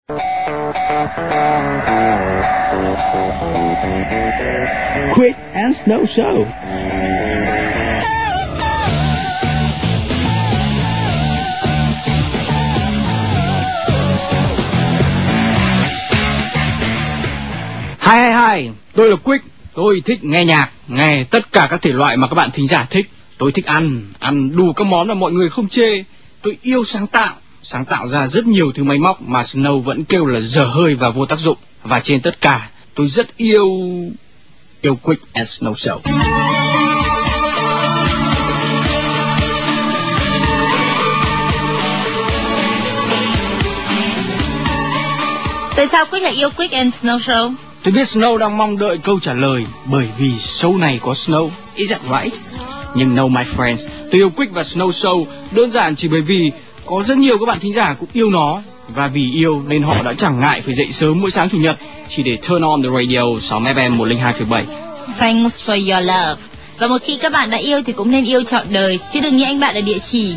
Quick and Snow Show. Hi, tôi là Quick. Tôi thích nghe nhạc, nghe tất cả các thể loại mà các bạn thính giả thích. Tôi thích ăn đủ các món mà mọi người không chê. Tôi yêu sáng tạo ra rất nhiều thứ máy móc mà Snow vẫn kêu là dở hơi và vô tác dụng. Và trên tất cả, tôi rất yêu Quick and Snow Show. Tại sao Quick lại yêu Quick and Snow Show? Tôi biết Snow đang mong đợi câu trả lời bởi vì show này có Snow. Is that right? Nhưng no my friends, tôi yêu Quick và Snow Show đơn giản chỉ bởi vì có rất nhiều các bạn thính giả cũng yêu nó. Và vì yêu nên họ đã chẳng ngại phải dậy sớm mỗi sáng chủ nhật chỉ để turn on the radio 6 FM 102,7. Thanks for your love. Và một khi các bạn đã yêu thì cũng nên yêu trọn đời, chứ đừng như anh bạn ở địa chỉ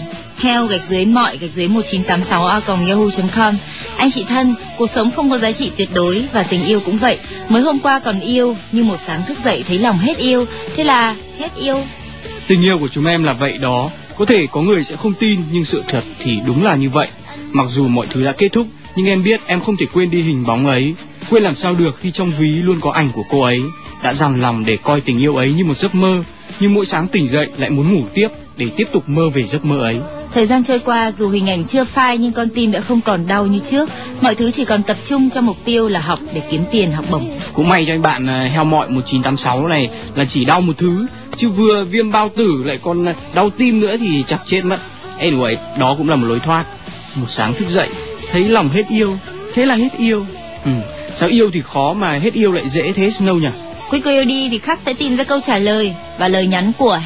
heo_1986@yahoo.com. Anh chị thân, cuộc sống không có giá trị tuyệt đối và tình yêu cũng vậy. Mới hôm qua còn yêu, nhưng một sáng thức dậy thấy lòng hết yêu, thế là hết yêu. Tình yêu của chúng em là vậy đó. Có thể có người sẽ không tin, nhưng sự thật thì đúng là như vậy. Mặc dù mọi thứ đã kết thúc, nhưng em biết em không thể quên đi hình bóng ấy. Quên làm sao được khi trong ví luôn có ảnh của cô ấy. Đã dằn lòng để coi tình yêu ấy như một giấc mơ, nhưng mỗi sáng tỉnh dậy lại muốn ngủ tiếp để tiếp tục mơ về giấc mơ ấy. Thời gian trôi qua, dù hình ảnh chưa phai nhưng con tim đã không còn đau như trước. Mọi thứ chỉ còn tập trung cho mục tiêu là học để kiếm tiền học bổng. Cũng may cho anh bạn heo mọi 1986 này là chỉ đau một thứ, chứ vừa viêm bao tử lại còn đau tim nữa thì chắc chết mất. Anyway, đó cũng là một lối thoát. Một sáng thức dậy thấy lòng hết yêu, thế là hết yêu. Sao yêu thì khó mà hết yêu lại dễ thế Snow nhỉ? Quick yêu đi thì khắc sẽ tìm ra câu trả lời và lời nhắn của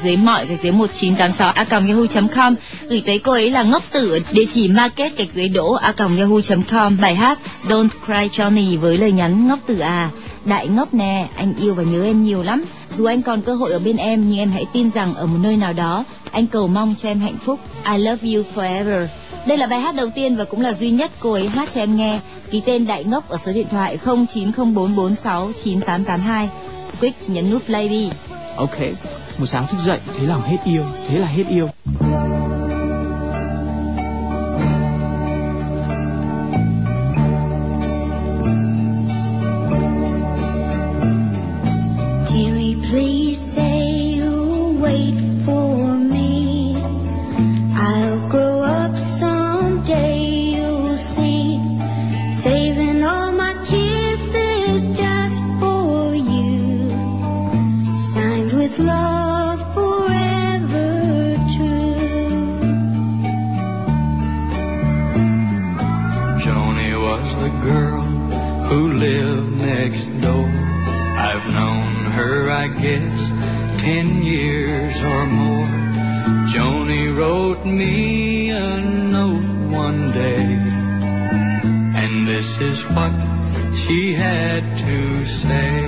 heo_mọi_1986@yahoo.com gửi tới cô ấy là ngốc tử ở địa chỉ market_đỗ@yahoo.com. Bài hát Don't Cry Johnny với lời nhắn ngốc tử à, đại ngốc nè, anh yêu và nhớ em nhiều lắm. Dù anh còn cơ hội ở bên em, nhưng em hãy tin rằng ở một nơi nào đó anh cầu mong cho em hạnh phúc. I love you forever. Đây là bài hát đầu tiên và cũng là duy nhất cô ấy hát cho em nghe. Ký tên Đại Ngốc ở số điện thoại 0904469882. Quick nhấn nút play đi. Ok, một sáng thức dậy thấy lòng hết yêu, thế là hết yêu. Dearie, please say you'll wait for me. I'll grow up someday, you'll see. Saving all my kisses just for you. Signed with love forever true. Joni was the girl who lived next door. I've known her, I guess, 10 years or more. Joni wrote me a note one day, and this is what she had to say.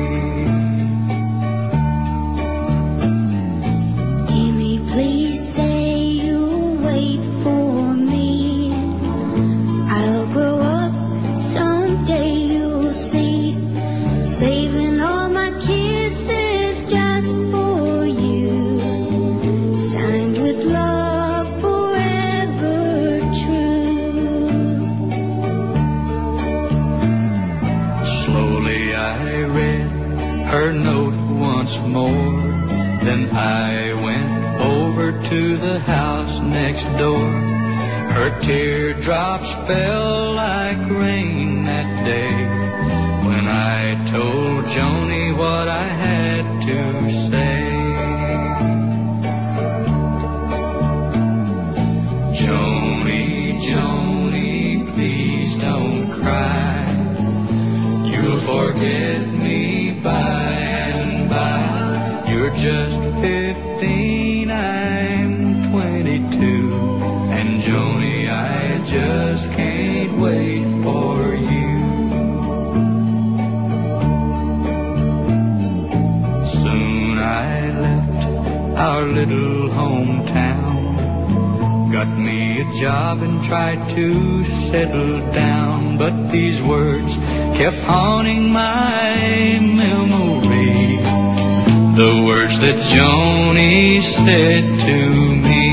Jimmy, please say you'll wait for me. I'll grow up someday, you'll see. Saving all my kisses just for you. Signed with love forever true. Slowly I read her note once more. Then I went over to the house next door. Her teardrops fell like rain that day when I told Joni what I had to say. Joni, Joni, please don't cry. You'll forget me by and by. You're just 15, I'm 22. And Joni, I just can't wait for you. Soon I left our little hometown. got me a job and tried to settle down, but these words kept haunting my memory. The words that Joni said to me.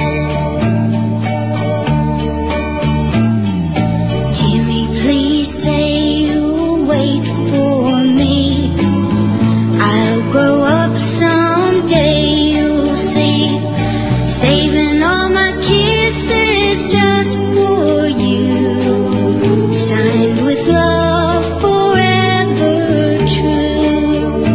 Jimmy, please say you'll wait for me. I'll grow up someday, you'll see. Saving all my kisses just for you. Signed with love forever true.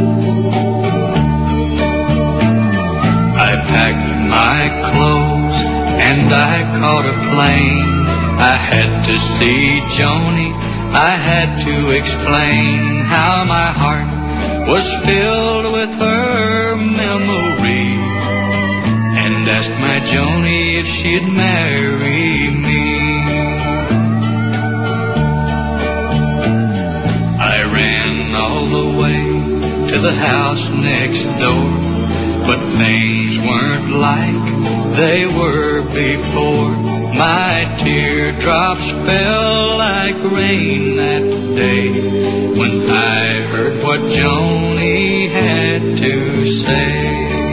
I packed my clothes and I caught a plane. I had to see Joni, I had to explain how my heart was filled with her memory, and asked my Joni if she'd marry me. I ran all the way to the house next door, but things weren't like they were before. My teardrops fell like rain that day when I heard what Joni had to say.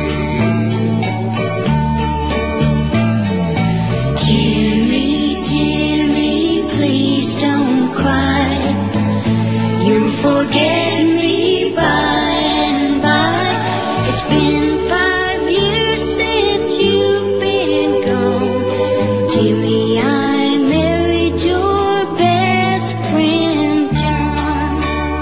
Jimmy, Jimmy, please don't cry. You'll forget me by and by. It's been 5 years since you've been gone. Jimmy, I married your best friend, John.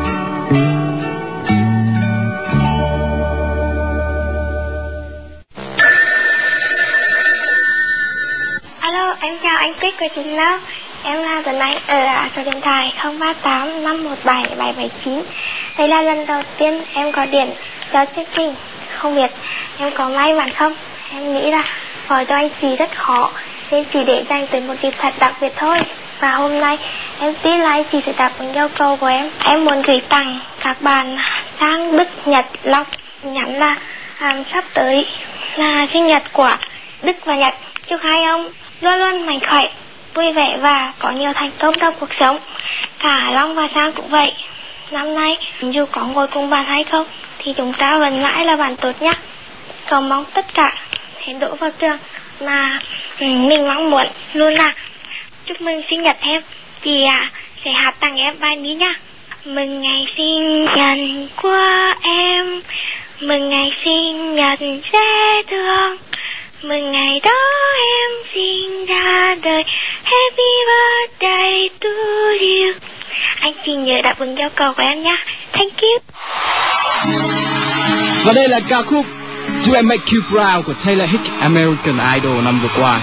Alo, em chào anh Tích của trường lớp. Em là Tuấn Anh ở số điện thoại 038 517 779. Đây là lần đầu tiên em gọi điện cho chương trình. Không biết em có may mắn không? Em nghĩ là gọi cho anh chị rất khó, nên chỉ để dành tới một dịp thật đặc biệt thôi. Và hôm nay em tin là anh chị sẽ đáp ứng yêu cầu của em. Em muốn gửi tặng các bạn sang Đức, Nhật, Long. Nhắn là sắp tới là sinh nhật của Đức và Nhật. Chúc hai ông luôn luôn mạnh khỏe, vui vẻ và có nhiều thành công trong cuộc sống. Cả Long và Sang cũng vậy. Năm nay dù có ngồi cùng bạn hay không thì chúng ta vẫn mãi là bạn tốt nhé. Cầu mong tất cả hãy đỗ vào trường mà mình mong muốn luôn là. Chúc mừng sinh nhật em. Thì sẽ hát tặng em bàiนี้nhá. Mừng ngày sinh nhật của em, mừng ngày sinh nhật dễ thương, mừng ngày đó em sinh ra đời. Happy birthday to you. Anh chị nhớ đáp ứng yêu cầu của em nhé. Thank you. Và đây là ca khúc Do I Make You Proud của Taylor Hicks, American Idol năm vừa qua.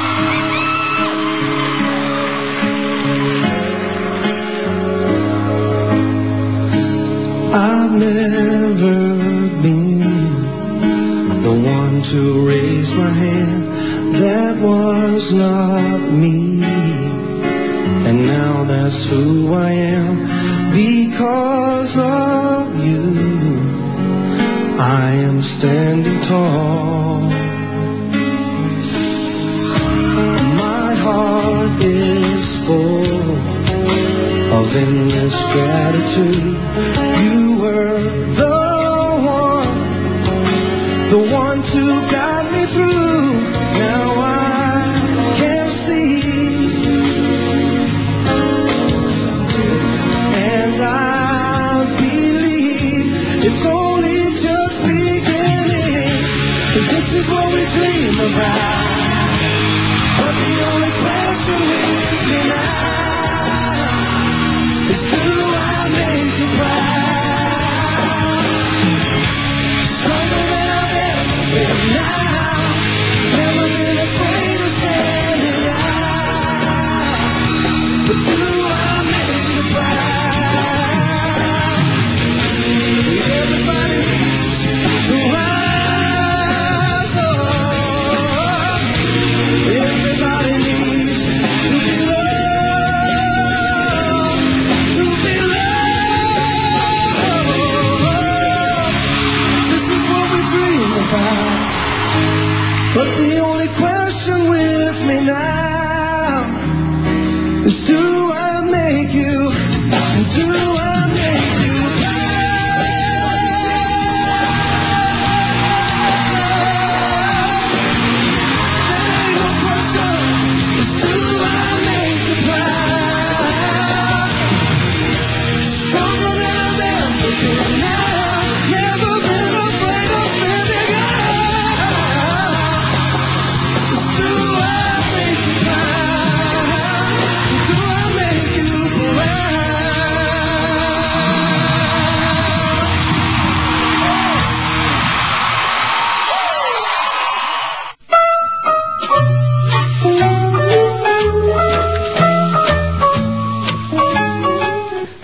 I've never been the one to raise my hand. That was not me. And now that's who I am. Because of you, I am standing tall. My heart is full of endless gratitude. You were the one to guide me through. Now I can see, and I believe it's only just beginning. This is what we dream about. But the only question with me now is, do I make you proud? Stronger than I've ever been now. Never been afraid of standing out. But do I make you proud? Everybody needs to rise up. Everybody needs to be loved, to be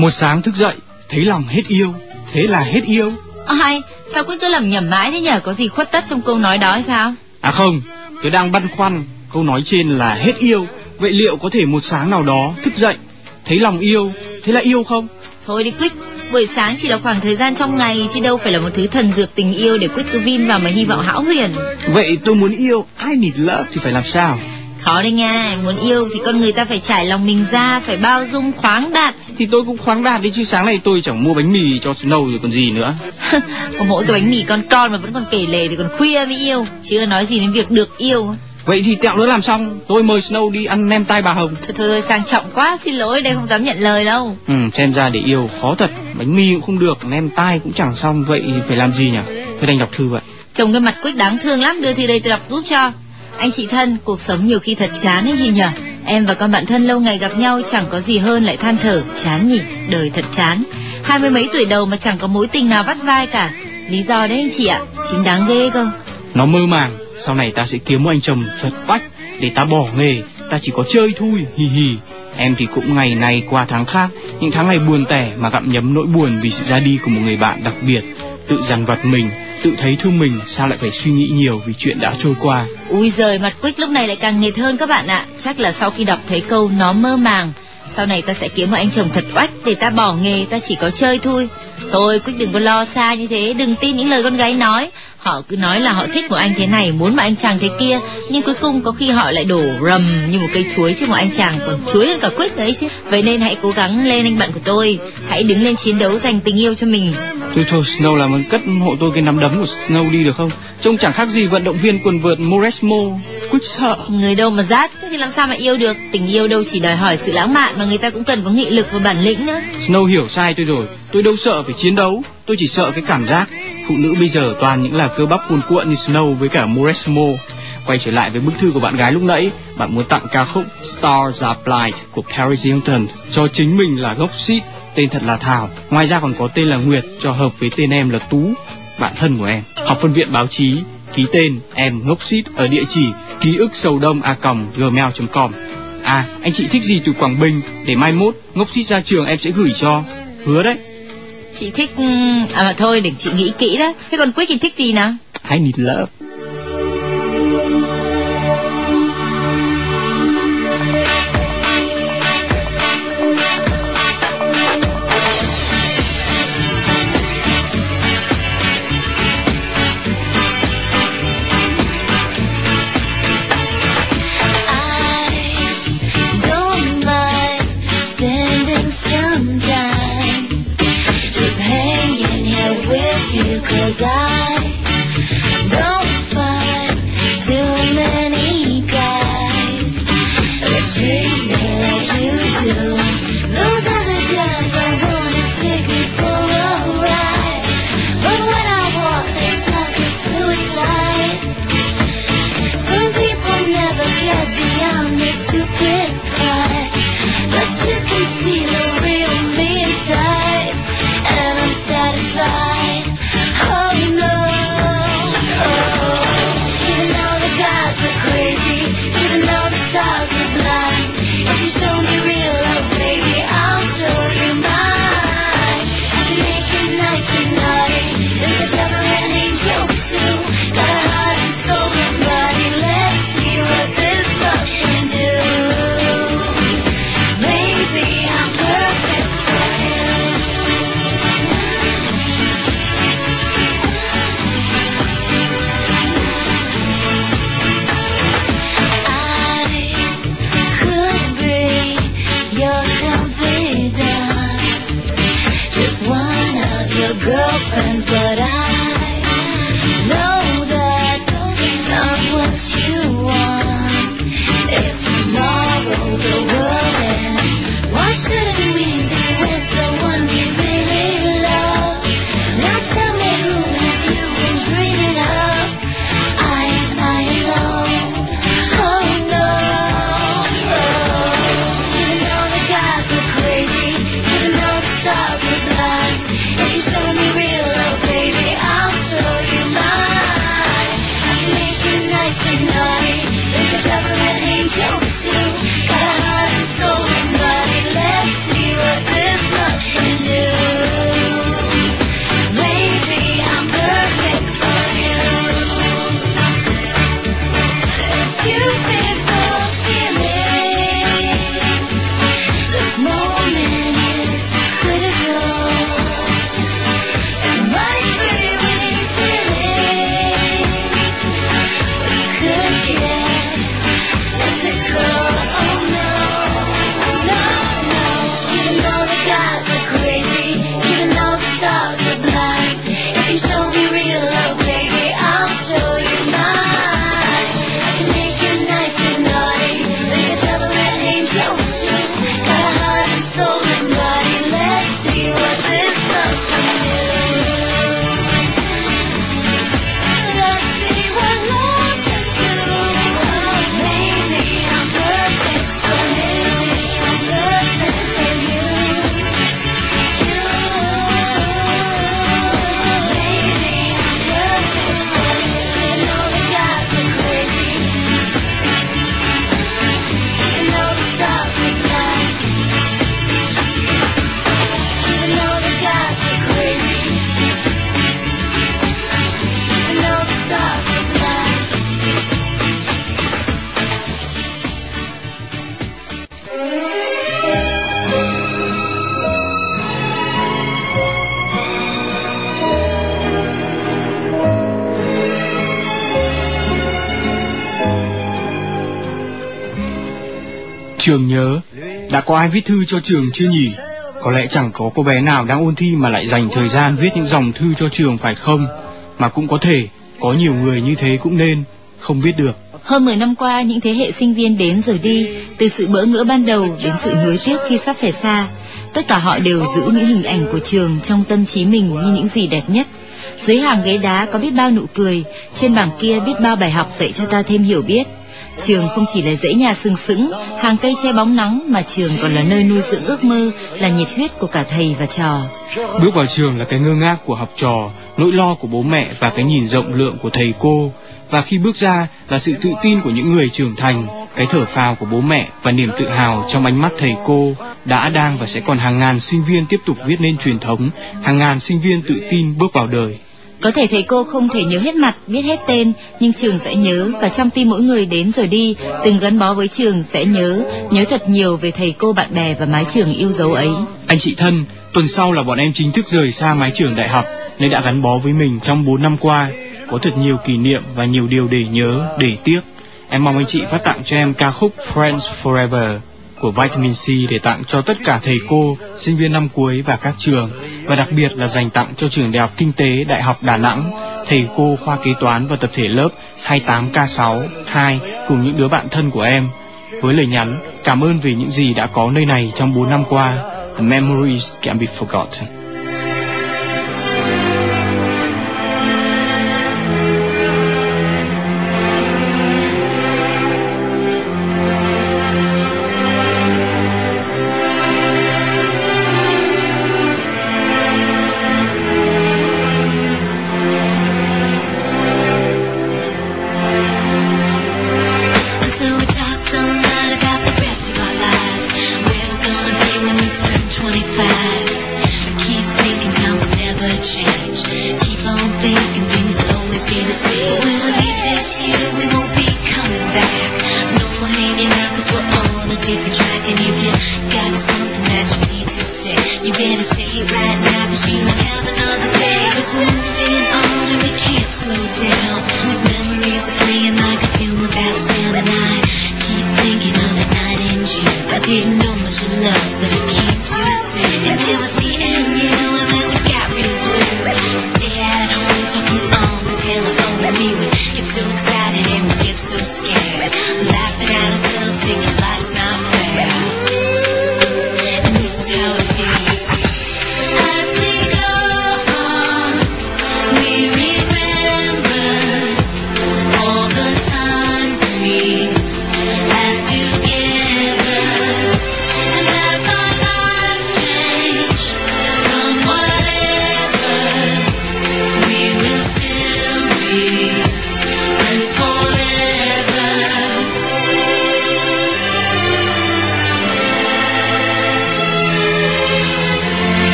Một sáng thức dậy, thấy lòng hết yêu, thế là hết yêu. Ai, sao Quyết cứ lầm nhầm mãi thế nhở? Có gì khuất tất trong câu nói đó hay sao? À không, tôi đang băn khoăn, câu nói trên là hết yêu. Vậy liệu có thể một sáng nào đó thức dậy, thấy lòng yêu, thế là yêu không? Thôi đi Quyết, buổi sáng chỉ là khoảng thời gian trong ngày, chứ đâu phải là một thứ thần dược tình yêu để Quyết cứ vin vào mà hy vọng hão huyền. Vậy tôi muốn yêu, I need love thì phải làm sao? Khó đấy nha, muốn yêu thì con người ta phải trải lòng mình ra, phải bao dung khoáng đạt. Thì tôi cũng khoáng đạt đi chứ, sáng nay tôi chẳng mua bánh mì cho Snow rồi còn gì nữa. Có mỗi cái bánh mì con mà vẫn còn kể lể thì còn khuya mới yêu, chứ nói gì đến việc được yêu. Vậy thì tẹo nữa làm xong, tôi mời Snow đi ăn nem tai bà Hồng. Thôi sang trọng quá, xin lỗi, đây không dám nhận lời đâu. Xem ra để yêu khó thật, bánh mì cũng không được, nem tai cũng chẳng xong, vậy phải làm gì nhỉ? Tôi đành đọc thư vậy. Trông cái mặt Quyết đáng thương lắm, đưa thư đây tôi đọc giúp cho. Anh chị thân, cuộc sống nhiều khi thật chán ấy gì nhở? Em và con bạn thân lâu ngày gặp nhau chẳng có gì hơn lại than thở, chán nhỉ, đời thật chán. 20 mấy tuổi đầu mà chẳng có mối tình nào vắt vai cả. Lý do đấy anh chị ạ, chính đáng ghê cơ. Nó mơ màng, sau này ta sẽ kiếm một anh chồng thật bách, để ta bỏ nghề, ta chỉ có chơi thôi, hì hì. Em thì cũng ngày này qua tháng khác, những tháng ngày buồn tẻ mà gặm nhấm nỗi buồn vì sự ra đi của một người bạn đặc biệt. Tự dằn vặt mình, tự thấy thương mình, sao lại phải suy nghĩ nhiều vì chuyện đã trôi qua. Ui giời, mặt Quyết lúc này lại càng nghệt hơn các bạn ạ. Chắc là sau khi đọc thấy câu nó mơ màng, sau này ta sẽ kiếm một anh chồng thật oách để ta bỏ nghề, ta chỉ có chơi thôi. Thôi Quyết đừng có lo xa như thế, đừng tin những lời con gái nói. Họ cứ nói là họ thích một anh thế này, muốn một anh chàng thế kia, nhưng cuối cùng có khi họ lại đổ rầm như một cây chuối trước một anh chàng còn chuối hơn cả Quyết đấy chứ. Vậy nên hãy cố gắng lên anh bạn của tôi, hãy đứng lên chiến đấu giành tình yêu cho mình. Thôi Snow làm ơn cất hộ tôi cái nắm đấm của Snow đi được không? Trông chẳng khác gì vận động viên quần vợt Moresmo. Quyết sợ. Người đâu mà rát, thế thì làm sao mà yêu được? Tình yêu đâu chỉ đòi hỏi sự lãng mạn mà người ta cũng cần có nghị lực và bản lĩnh nữa. Snow hiểu sai tôi rồi, tôi đâu sợ phải chiến đấu, tôi chỉ sợ cái cảm giác. Phụ nữ bây giờ toàn những là cơ bắp cuồn cuộn như Snow với cả Moresmo. Quay trở lại với bức thư của bạn gái lúc nãy, bạn muốn tặng ca khúc Stars Are Blind của Paris Hilton cho chính mình là gốc Sid, tên thật là Thảo. Ngoài ra còn có tên là Nguyệt cho hợp với tên em là Tú, bạn thân của em. Học phân viện báo chí, ký tên em ngốc Sid ở địa chỉ ký ức sầu đông @gmail.com. À, anh chị thích gì từ Quảng Bình để mai mốt ngốc Sid ra trường em sẽ gửi cho, hứa đấy. Chị thích... À mà thôi để chị nghĩ kỹ đó. Thế còn Quyết chị thích gì nào? I need love. Cause I don't find too many guys that treat me like you do. Those other guys I wanna take me for a ride, but when I walk they talk of suicide. Some people never get beyond their stupid pride, but you can see the real me inside, and I'm satisfied. Girlfriends, but I know that's not what you want. If tomorrow the world ends, why shouldn't we be with the one we really love? Now tell me, who have you been dreaming of? I alone. Oh no. Even though the gods are crazy, even though the stars are blind, if you show me real love, baby, Trường nhớ, đã có ai viết thư cho Trường chưa nhỉ? Có lẽ chẳng có cô bé nào đang ôn thi mà lại dành thời gian viết những dòng thư cho Trường phải không? Mà cũng có thể, có nhiều người như thế cũng nên, không biết được. Hơn 10 năm qua, những thế hệ sinh viên đến rồi đi, từ sự bỡ ngỡ ban đầu đến sự nuối tiếc khi sắp phải xa. Tất cả họ đều giữ những hình ảnh của Trường trong tâm trí mình như những gì đẹp nhất. Dưới hàng ghế đá có biết bao nụ cười, trên bảng kia biết bao bài học dạy cho ta thêm hiểu biết. Trường không chỉ là dãy nhà sừng sững, hàng cây che bóng nắng, mà trường còn là nơi nuôi dưỡng ước mơ, là nhiệt huyết của cả thầy và trò. Bước vào trường là cái ngơ ngác của học trò, nỗi lo của bố mẹ và cái nhìn rộng lượng của thầy cô. Và khi bước ra là sự tự tin của những người trưởng thành, cái thở phào của bố mẹ và niềm tự hào trong ánh mắt thầy cô. Đã, đang và sẽ còn hàng ngàn sinh viên tiếp tục viết nên truyền thống, hàng ngàn sinh viên tự tin bước vào đời. Có thể thầy cô không thể nhớ hết mặt, biết hết tên, nhưng Trường sẽ nhớ, và trong tim mỗi người đến rồi đi, từng gắn bó với Trường sẽ nhớ thật nhiều về thầy cô, bạn bè và mái trường yêu dấu ấy. Anh chị thân, tuần sau là bọn em chính thức rời xa mái trường đại học, nên đã gắn bó với mình trong 4 năm qua. Có thật nhiều kỷ niệm và nhiều điều để nhớ, để tiếc. Em mong anh chị phát tặng cho em ca khúc Friends Forever của Vitamin C để tặng cho tất cả thầy cô, sinh viên năm cuối và các trường, và đặc biệt là dành tặng cho trường Đại học Kinh tế Đại học Đà Nẵng, thầy cô khoa kế toán và tập thể lớp 28K6 2 cùng những đứa bạn thân của em. Với lời nhắn cảm ơn vì những gì đã có nơi này trong 4 năm qua. The memories can't be forgotten.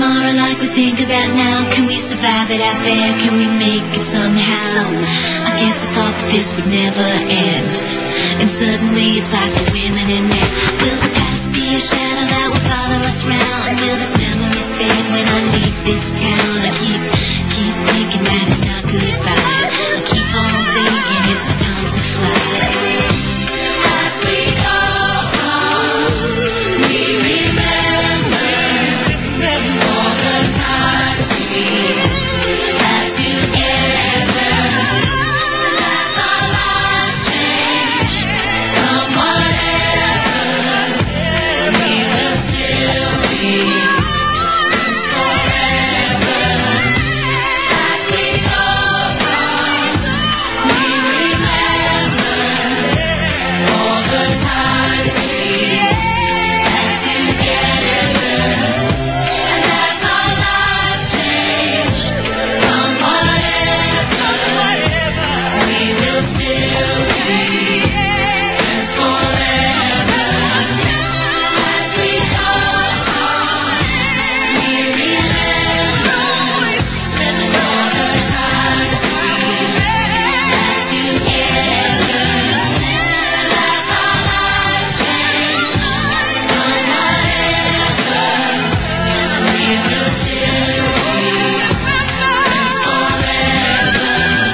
tomorrow like we think about now? Can we survive it out there? Can we make it somehow? I guess I thought that this would never end, and suddenly it's like we're women in it. Will the past be a shadow that will follow us round? Will this memories fade when I leave this town? I keep thinking that it's not goodbye. I keep on thinking it's our time to fly. As we go on, we remember all the times we had together. As our lives change from whatever, we will still be friends forever. As we go on, we remember all the times we had together. And as our lives change from whatever, we will still be friends forever. As we go on, we remember all the times we had together. And as our lives change from whatever, we will still be friends forever.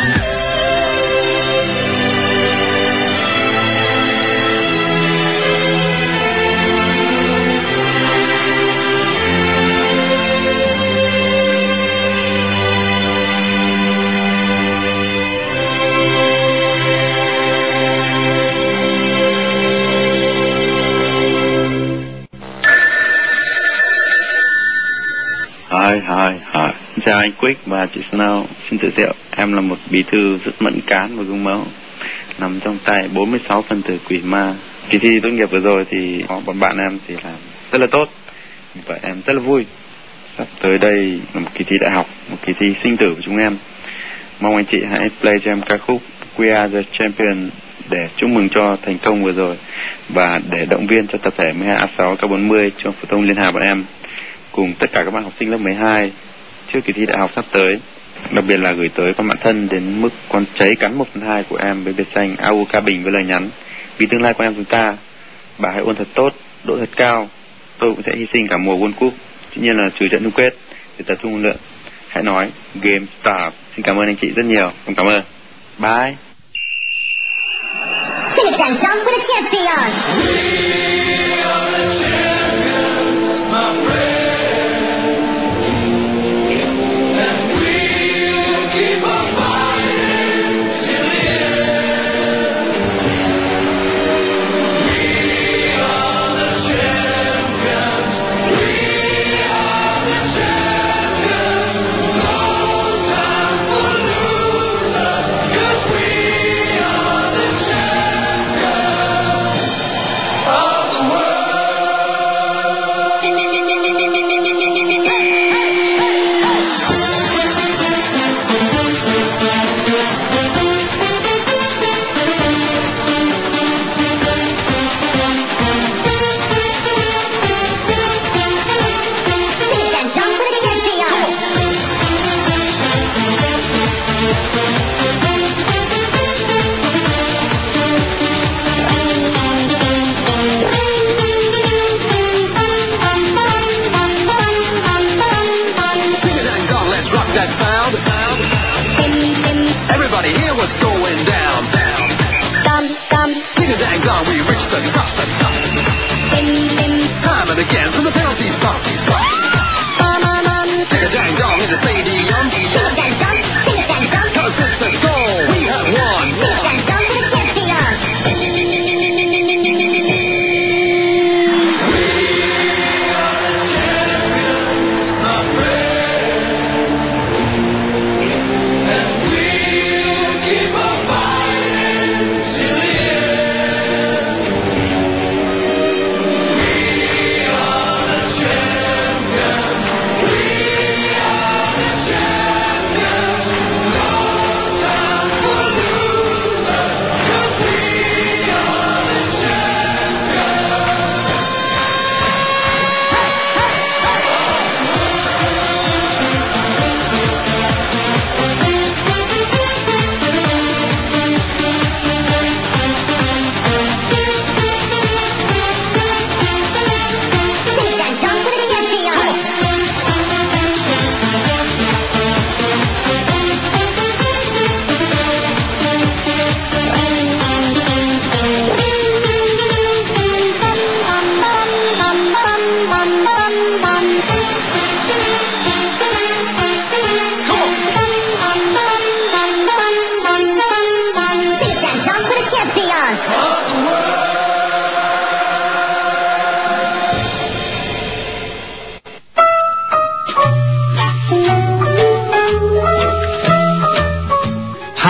Hi. Xin chào anh Quick và chị Snow. Xin tự thiệu, em là một bí thư rất mẫn cán và gương mẫu, nằm trong tay 46 phần tử quỷ ma. Kỳ thi tốt nghiệp vừa rồi thì có bọn bạn em thì làm rất là tốt, vậy em rất là vui. Sắp tới đây là một kỳ thi đại học, một kỳ thi sinh tử của chúng em. Mong anh chị hãy play cho em ca khúc We Are The Champion để chúc mừng cho thành công vừa rồi và để động viên cho tập thể 12A6 K40 trường phổ thông Liên Hà bọn em cùng tất cả các bạn học sinh lớp 12 trước kỳ thi đại học sắp tới. Đặc biệt là gửi tới con bạn thân đến mức con cháy cắn 1/2 của em với biệt danh AUK Bình với lời nhắn: vì tương lai của em chúng ta, bà hãy ôn thật tốt, đỗ thật cao. Tôi cũng sẽ hy sinh cả mùa World Cup, tuy nhiên là trừ trận chung kết để tập trung lượng. Hãy nói game start. Xin cảm ơn anh chị rất nhiều. Em cảm ơn. Bye. Sing it again, John, we're the champions.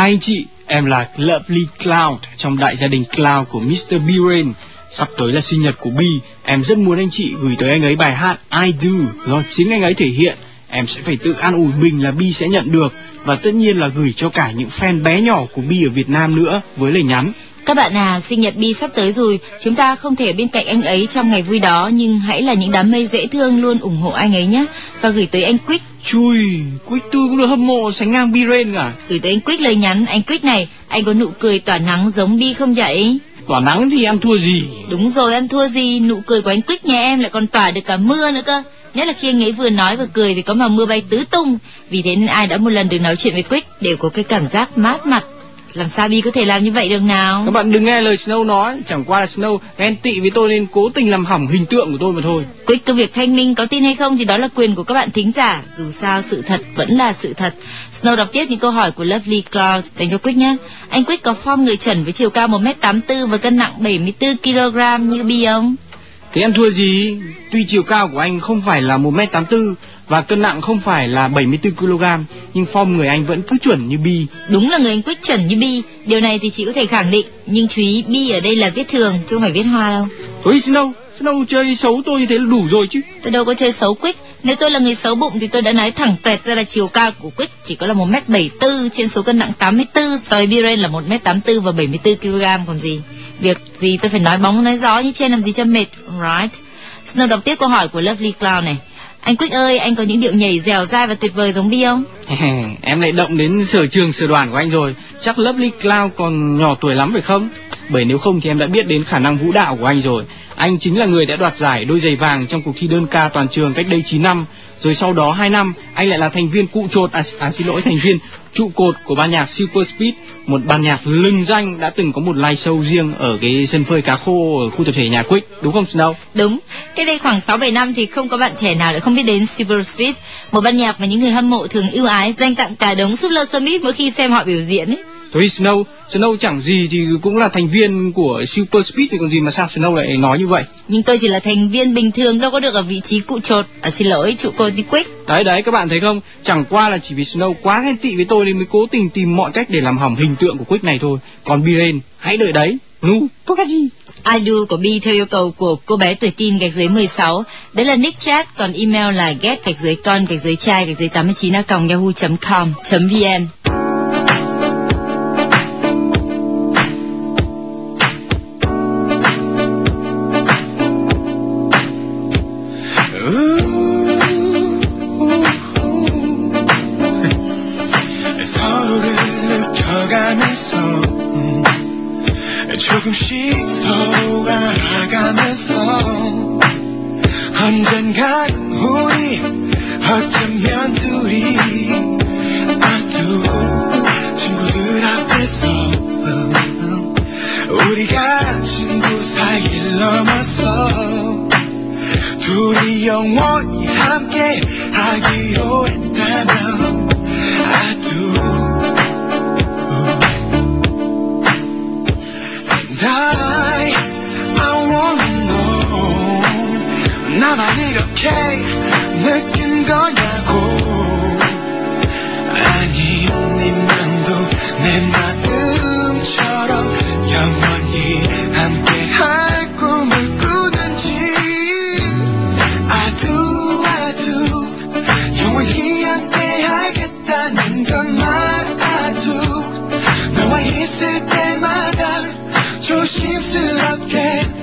Hai anh chị, em là Lovely Cloud trong đại gia đình Cloud của Mr. Biren. Sắp tới là sinh nhật của Bi, em rất muốn anh chị gửi tới anh ấy bài hát I Do do chính anh ấy thể hiện. Em sẽ phải tự an ủi mình là Bi sẽ nhận được, và tất nhiên là gửi cho cả những fan bé nhỏ của Bi ở Việt Nam nữa với lời nhắn. Các bạn à, sinh nhật Bi sắp tới rồi, chúng ta không thể bên cạnh anh ấy trong ngày vui đó, nhưng hãy là những đám mây dễ thương luôn ủng hộ anh ấy nhé. Và gửi tới anh Quick. Chui, Quick tôi cũng được hâm mộ sánh ngang Biren cả. Gửi tới anh Quick lời nhắn, anh Quick này, anh có nụ cười tỏa nắng giống Bi không vậy? Tỏa nắng thì ăn thua gì? Đúng rồi, ăn thua gì, nụ cười của anh Quick nhà em lại còn tỏa được cả mưa nữa cơ. Nhất là khi anh ấy vừa nói vừa cười thì có mà mưa bay tứ tung. Vì thế nên ai đã một lần được nói chuyện với Quick đều có cái cảm giác mát mặt. Làm sao Bi có thể làm như vậy được nào? Các bạn đừng nghe lời Snow nói, chẳng qua là Snow ghen tị với tôi nên cố tình làm hỏng hình tượng của tôi mà thôi. Quick công việc thanh minh, có tin hay không thì đó là quyền của các bạn thính giả. Dù sao sự thật vẫn là sự thật. Snow đọc tiếp những câu hỏi của Lovely Cloud dành cho Quick nhé. Anh Quick có form người chuẩn với chiều cao 1m84 và cân nặng 74kg như Bi không? Thế ăn thua gì? Tuy chiều cao của anh không phải là 1m84 và cân nặng không phải là 74kg, nhưng form người anh vẫn cứ chuẩn như Bi. Đúng là người anh Quick chuẩn như Bi, điều này thì chị có thể khẳng định. Nhưng chú ý, Bi ở đây là viết thường chứ không phải viết hoa đâu. Thôi Snow chơi xấu tôi như thế là đủ rồi chứ. Tôi đâu có chơi xấu Quick. Nếu tôi là người xấu bụng thì tôi đã nói thẳng tuẹt ra là chiều cao của Quick chỉ có là 1m74 trên số cân nặng 84, so với Biren là 1m84 và 74kg còn gì. Việc gì tôi phải nói bóng nói gió như trên làm gì cho mệt, right? Snow đọc tiếp câu hỏi của Lovely Cloud này. Anh Quick ơi, anh có những điệu nhảy dẻo dai và tuyệt vời giống Bi không? Em lại động đến sở trường sở đoàn của anh rồi. Chắc Lovely Cloud còn nhỏ tuổi lắm phải không? Bởi nếu không thì em đã biết đến khả năng vũ đạo của anh rồi. Anh chính là người đã đoạt giải đôi giày vàng trong cuộc thi đơn ca toàn trường cách đây 9 năm. Rồi sau đó 2 năm, anh lại là thành viên thành viên trụ cột của ban nhạc Super Speed, một ban nhạc lừng danh đã từng có một live show riêng ở cái sân phơi cá khô ở khu tập thể nhà Quick, đúng không Snow? Đúng, cách đây khoảng 6-7 năm thì không có bạn trẻ nào lại không biết đến Super Speed, một ban nhạc mà những người hâm mộ thường ưu ái dành tặng cả đống Super Summit mỗi khi xem họ biểu diễn ấy. Thôi Snow chẳng gì thì cũng là thành viên của Super Speed thì còn gì mà sao Snow lại nói như vậy? Nhưng tôi chỉ là thành viên bình thường, đâu có được ở vị trí cụ chột, xin lỗi trụ cột như Quick. Đấy các bạn thấy không? Chẳng qua là chỉ vì Snow quá ghen tị với tôi nên mới cố tình tìm mọi cách để làm hỏng hình tượng của Quick này thôi. Còn Biren, hãy đợi đấy. Có cái gì? I do của Bi theo yêu cầu của cô bé tuổi teen _16. Đấy là nick chat, còn email là get_con_trai_89@yahoo.com.vn. 조금씩 서로 알아가면서 언젠간 우리 어쩌면 둘이 아두 친구들 앞에서 우리가 친구 사이를 넘어서 둘이 영원히 함께 하기로 했다면 아두 I wanna know 나만 이렇게 느낀 거냐고 아니 네 맘도 내 마음처럼 영원히 함께 할 꿈을 꾸든지 I do 영원히 함께 하겠다는 것만 I do 너와 있을 때마다 조심스럽게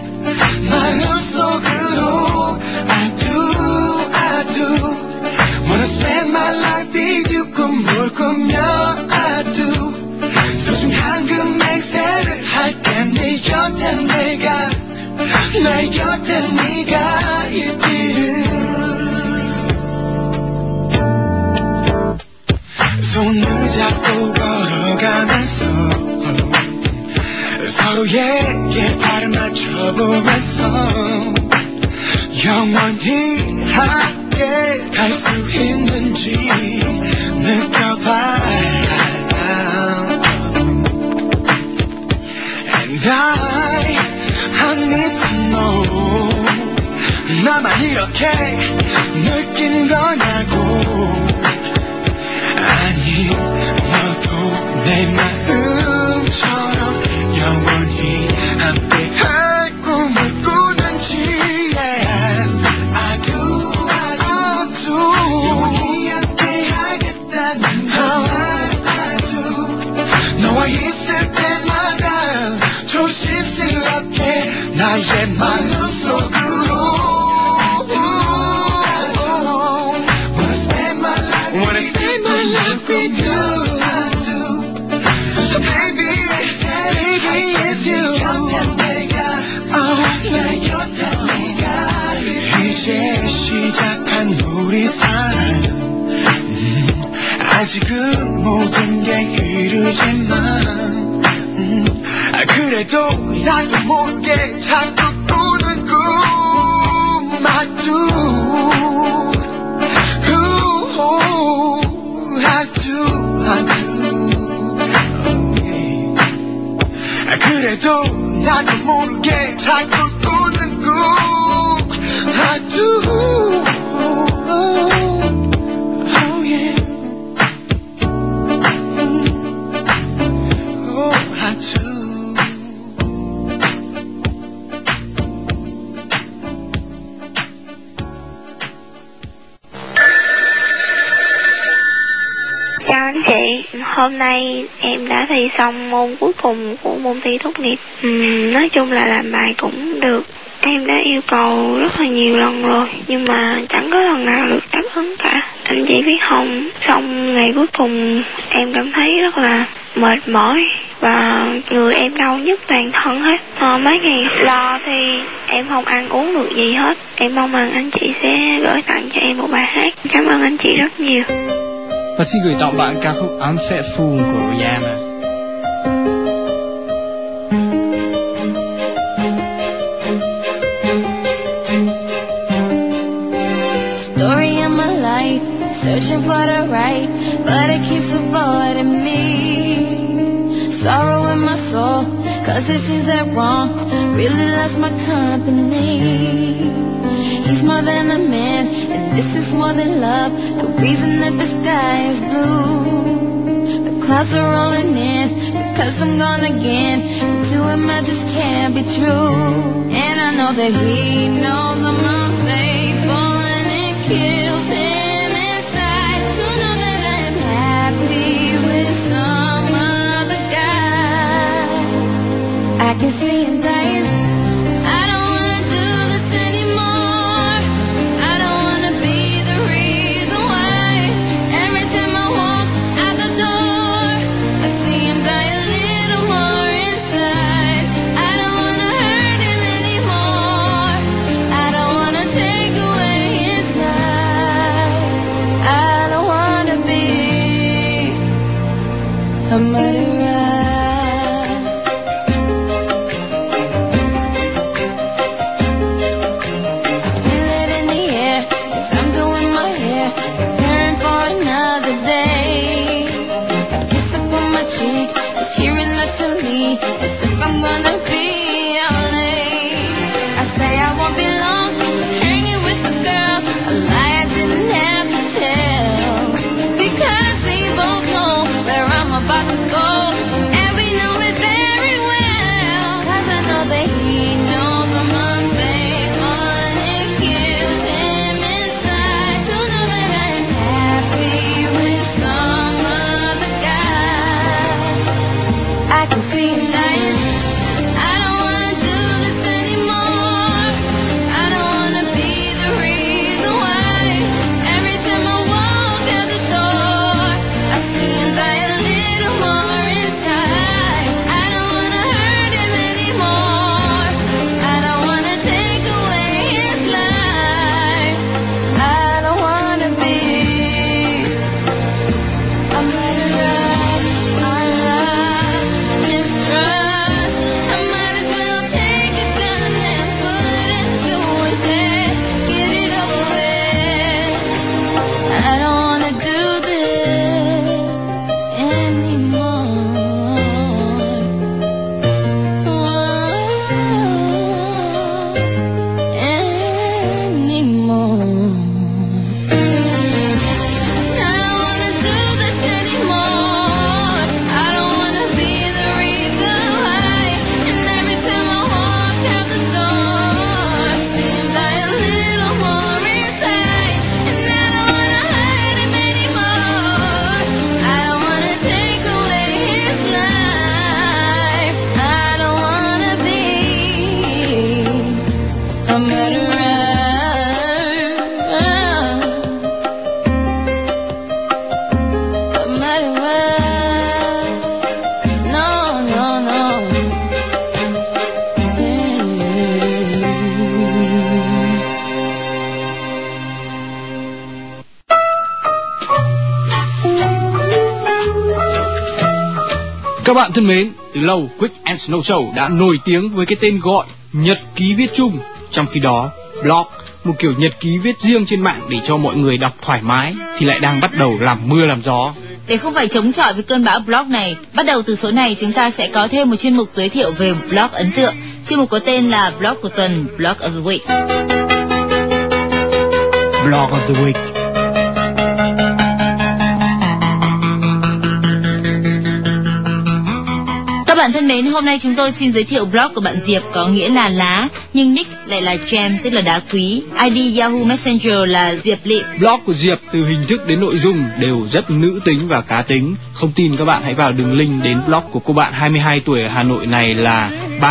마음속으로 I do wanna spend my life with you 꿈을 꾸며 I do 소중한 그 맹세를 할게 네 곁에 내가 내 곁에 네가 있기를 손을 잡고 걸어가면서 서로에게 발을 맞춰보면서 영원히 함께 갈 수 있는지 느껴봐 And I need to know 나만 이렇게 느낀 거냐고 아니 너도 내 맘 지금처럼 영원히 함께할 꿈을 꾸는지 yeah. I do 영원히 함께하겠다는 I do 너와 있을 때마다 조심스럽게 나의 마음속으로 Wanna stay my life with you So baby it's you 이제 시작한 우리 사랑 아직은 모든 게 흐르지만 그래도 나도 모르게 자꾸 꾸는 꿈 I do 그래도 나도 모르게 자꾸 꾸는 꿈 I do oh yeah oh I do Chào anh chị, hôm nay em đã thi xong môn cuối cùng của môn thi tốt nghiệp. Nói chung là làm bài cũng được. Em đã yêu cầu rất là nhiều lần rồi, nhưng mà chẳng có lần nào được đáp ứng cả. Anh chị biết không, xong ngày cuối cùng em cảm thấy rất là mệt mỏi và người em đau nhức toàn thân hết. Mấy ngày lo thì em không ăn uống được gì hết. Em mong rằng anh chị sẽ gửi tặng cho em một bài hát. Cảm ơn anh chị rất nhiều. Và xin gửi tặng bạn ca khúc Unfaithful của Rihanna. Story of my life, searching for the right, but it keeps avoiding me. Sorrow in my soul, cause it seems that wrong really loves my company. He's more than a man, and this is more than love. The reason that the sky is blue, the clouds are rolling in, because I'm gone again. And to him I just can't be true. And I know that he knows I'm unfaithful, and it kills him inside to know that I am happy with some other guy. I can see him dying. I don't wanna do this anymore. I don't wanna be the reason why. Every time I walk out the door, I see him die a little more inside. I don't wanna hurt him anymore. I don't wanna take away his life. I don't wanna be a murderer. Feel it in the air as I'm doing my hair, preparing for another day. A kiss upon my cheek is hearing that to me, as if I'm gonna be out late. I say I won't be long, just hanging with the girls. A lie I didn't have to tell, because we both know where I'm about to go, and we know it very well. Cause I know that he knows I'm unfaithful, and it kills him inside to know that I am happy with some other guy. I can see him dying. I don't wanna do this anymore. I don't wanna be the reason why. Every time I walk out the door, I see him die a little more inside. I don't wanna hurt him anymore. I don't wanna take away his life. I don't wanna be a murderer. Our love, mistrust, Các bạn thân mến, từ lâu Quick and Snow Show đã nổi tiếng với cái tên gọi nhật ký viết chung. Trong khi đó, blog, một kiểu nhật ký viết riêng trên mạng để cho mọi người đọc thoải mái, thì lại đang bắt đầu làm mưa làm gió. Để không phải chống chọi với cơn bão blog này, bắt đầu từ số này chúng ta sẽ có thêm một chuyên mục giới thiệu về blog ấn tượng. Chuyên mục có tên là Blog của tuần, Blog of the Week. Blog of the Week. Các bạn thân mến, hôm nay chúng tôi xin giới thiệu blog của bạn Diệp, có nghĩa là lá, nhưng nick lại là gem, tức là đá quý. ID Yahoo Messenger là Diệp Lị. Blog của Diệp từ hình thức đến nội dung đều rất nữ tính và cá tính. Không tin các bạn hãy vào đường link đến blog của cô bạn 22 tuổi ở Hà Nội này là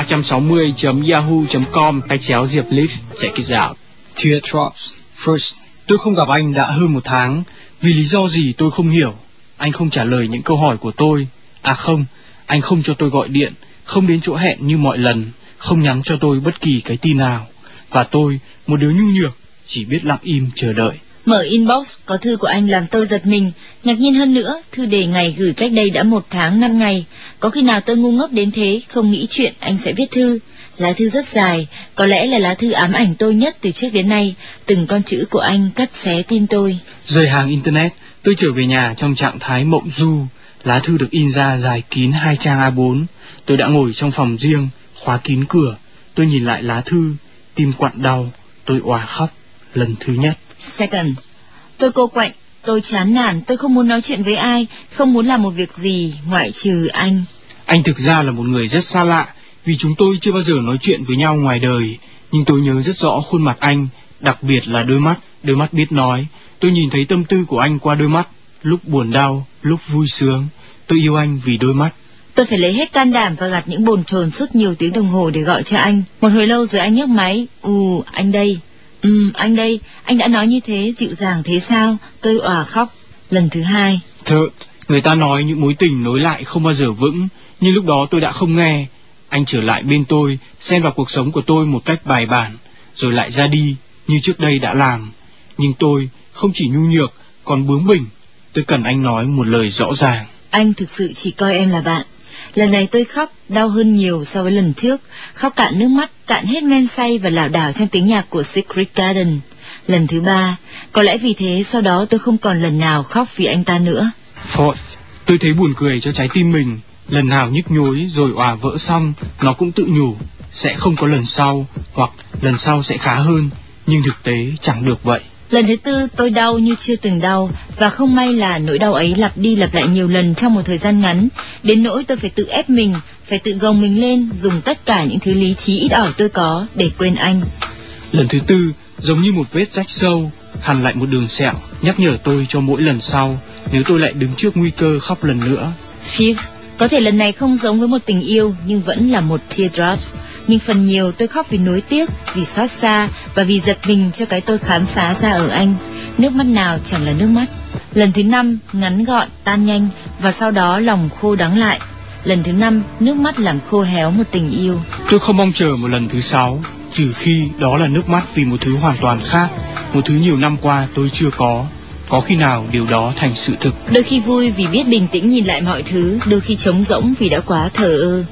360.yahoo.com/Diệp Lị. Check it out. Teardrops. First, tôi không gặp anh đã hơn 1 tháng. Vì lý do gì tôi không hiểu. Anh không trả lời những câu hỏi của tôi. À không, anh không cho tôi gọi điện, không đến chỗ hẹn như mọi lần, không nhắn cho tôi bất kỳ cái tin nào. Và tôi, một đứa nhu nhược, chỉ biết lặng im chờ đợi. Mở inbox, có thư của anh làm tôi giật mình. Ngạc nhiên hơn nữa, thư đề ngày gửi cách đây đã 1 tháng 5 ngày. Có khi nào tôi ngu ngốc đến thế, không nghĩ chuyện anh sẽ viết thư. Lá thư rất dài, có lẽ là lá thư ám ảnh tôi nhất từ trước đến nay. Từng con chữ của anh cắt xé tim tôi. Rời hàng internet, tôi trở về nhà trong trạng thái mộng du. Lá thư được in ra dài kín 2 trang A4. Tôi đã ngồi trong phòng riêng, khóa kín cửa. Tôi nhìn lại lá thư, tim quặn đau. Tôi òa khóc, lần thứ nhất. Second, tôi cô quạnh, tôi chán nản, tôi không muốn nói chuyện với ai, không muốn làm một việc gì ngoại trừ anh. Anh thực ra là một người rất xa lạ, vì chúng tôi chưa bao giờ nói chuyện với nhau ngoài đời. Nhưng tôi nhớ rất rõ khuôn mặt anh, đặc biệt là đôi mắt biết nói. Tôi nhìn thấy tâm tư của anh qua đôi mắt, lúc buồn đau, lúc vui sướng. Tôi yêu anh vì đôi mắt. Tôi phải lấy hết can đảm và gạt những bồn chồn suốt nhiều tiếng đồng hồ để gọi cho anh. Một hồi lâu rồi anh nhấc máy. Anh đây. Anh đây. Anh đã nói như thế, dịu dàng thế sao? Tôi òa khóc. Lần thứ hai. Third, người ta nói những mối tình nối lại không bao giờ vững, nhưng lúc đó tôi đã không nghe. Anh trở lại bên tôi, xen vào cuộc sống của tôi một cách bài bản, rồi lại ra đi như trước đây đã làm. Nhưng tôi không chỉ nhu nhược, còn bướng bỉnh. Tôi cần anh nói một lời rõ ràng. Anh thực sự chỉ coi em là bạn. Lần này tôi khóc, đau hơn nhiều so với lần trước. Khóc cạn nước mắt, cạn hết men say và lảo đảo trong tiếng nhạc của Secret Garden. Lần thứ ba, có lẽ vì thế sau đó tôi không còn lần nào khóc vì anh ta nữa. Fourth, tôi thấy buồn cười cho trái tim mình. Lần nào nhức nhối rồi òa vỡ xong, nó cũng tự nhủ sẽ không có lần sau, hoặc lần sau sẽ khá hơn. Nhưng thực tế chẳng được vậy. Lần thứ tư tôi đau như chưa từng đau, và không may là nỗi đau ấy lặp đi lặp lại nhiều lần trong một thời gian ngắn, đến nỗi tôi phải tự ép mình, phải tự gồng mình lên, dùng tất cả những thứ lý trí ít ỏi tôi có để quên anh. Lần thứ tư giống như một vết rách sâu, hằn lại một đường sẹo, nhắc nhở tôi cho mỗi lần sau, nếu tôi lại đứng trước nguy cơ khóc lần nữa. Fifth, có thể lần này không giống với một tình yêu, nhưng vẫn là một teardrops. Nhưng phần nhiều tôi khóc vì nuối tiếc, vì xót xa và vì giật mình cho cái tôi khám phá ra ở anh. Nước mắt nào chẳng là nước mắt. Lần thứ 5, ngắn gọn, tan nhanh, và sau đó lòng khô đắng lại. Lần thứ 5, nước mắt làm khô héo một tình yêu. Tôi không mong chờ một lần thứ 6, trừ khi đó là nước mắt vì một thứ hoàn toàn khác, một thứ nhiều năm qua tôi chưa có. Có khi nào điều đó thành sự thực? Đôi khi vui vì biết bình tĩnh nhìn lại mọi thứ, đôi khi trống rỗng vì đã quá thờ ơ.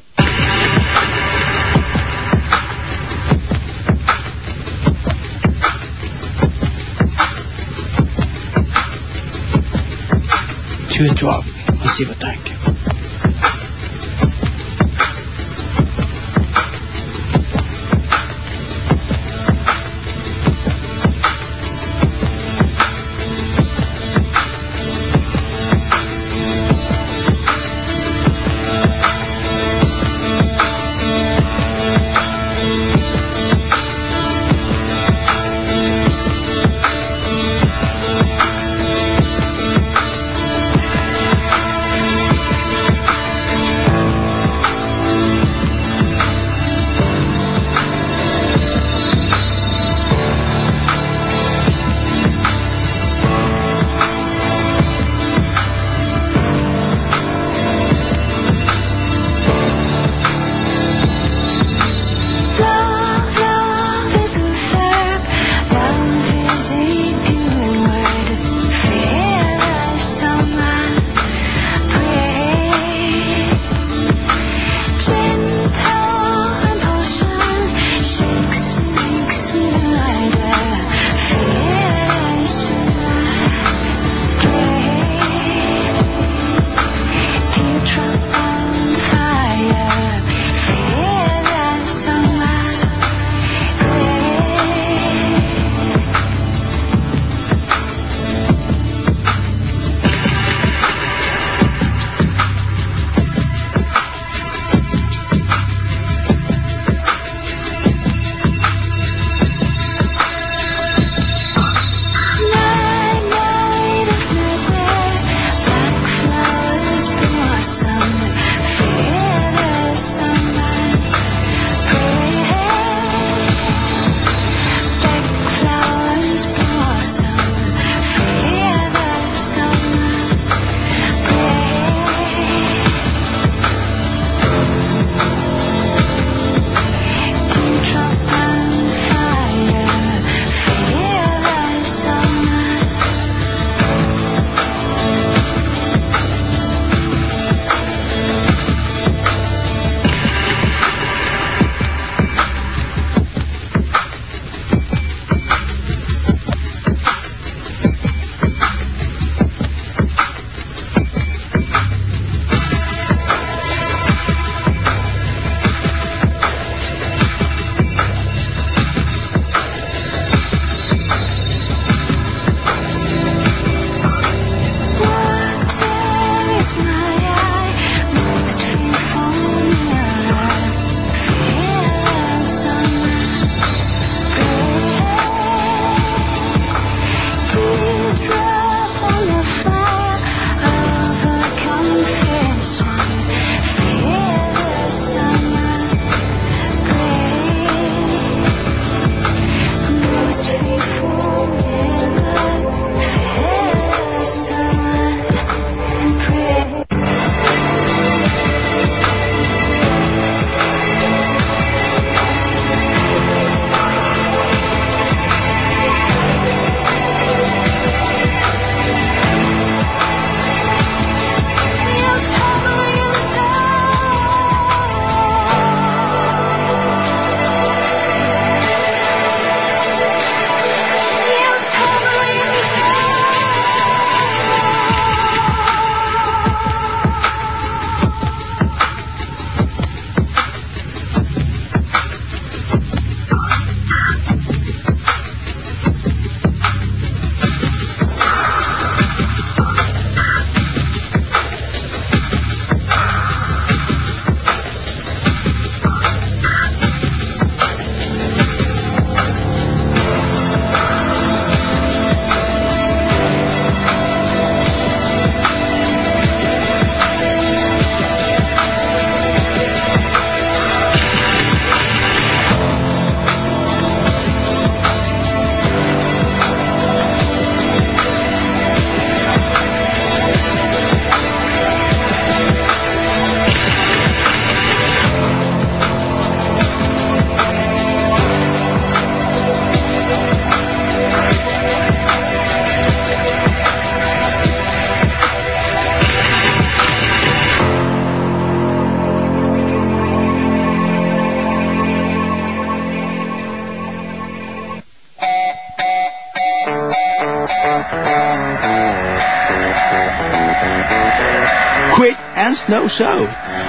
Teardrop, receive a thank you. Quick and Snow Show.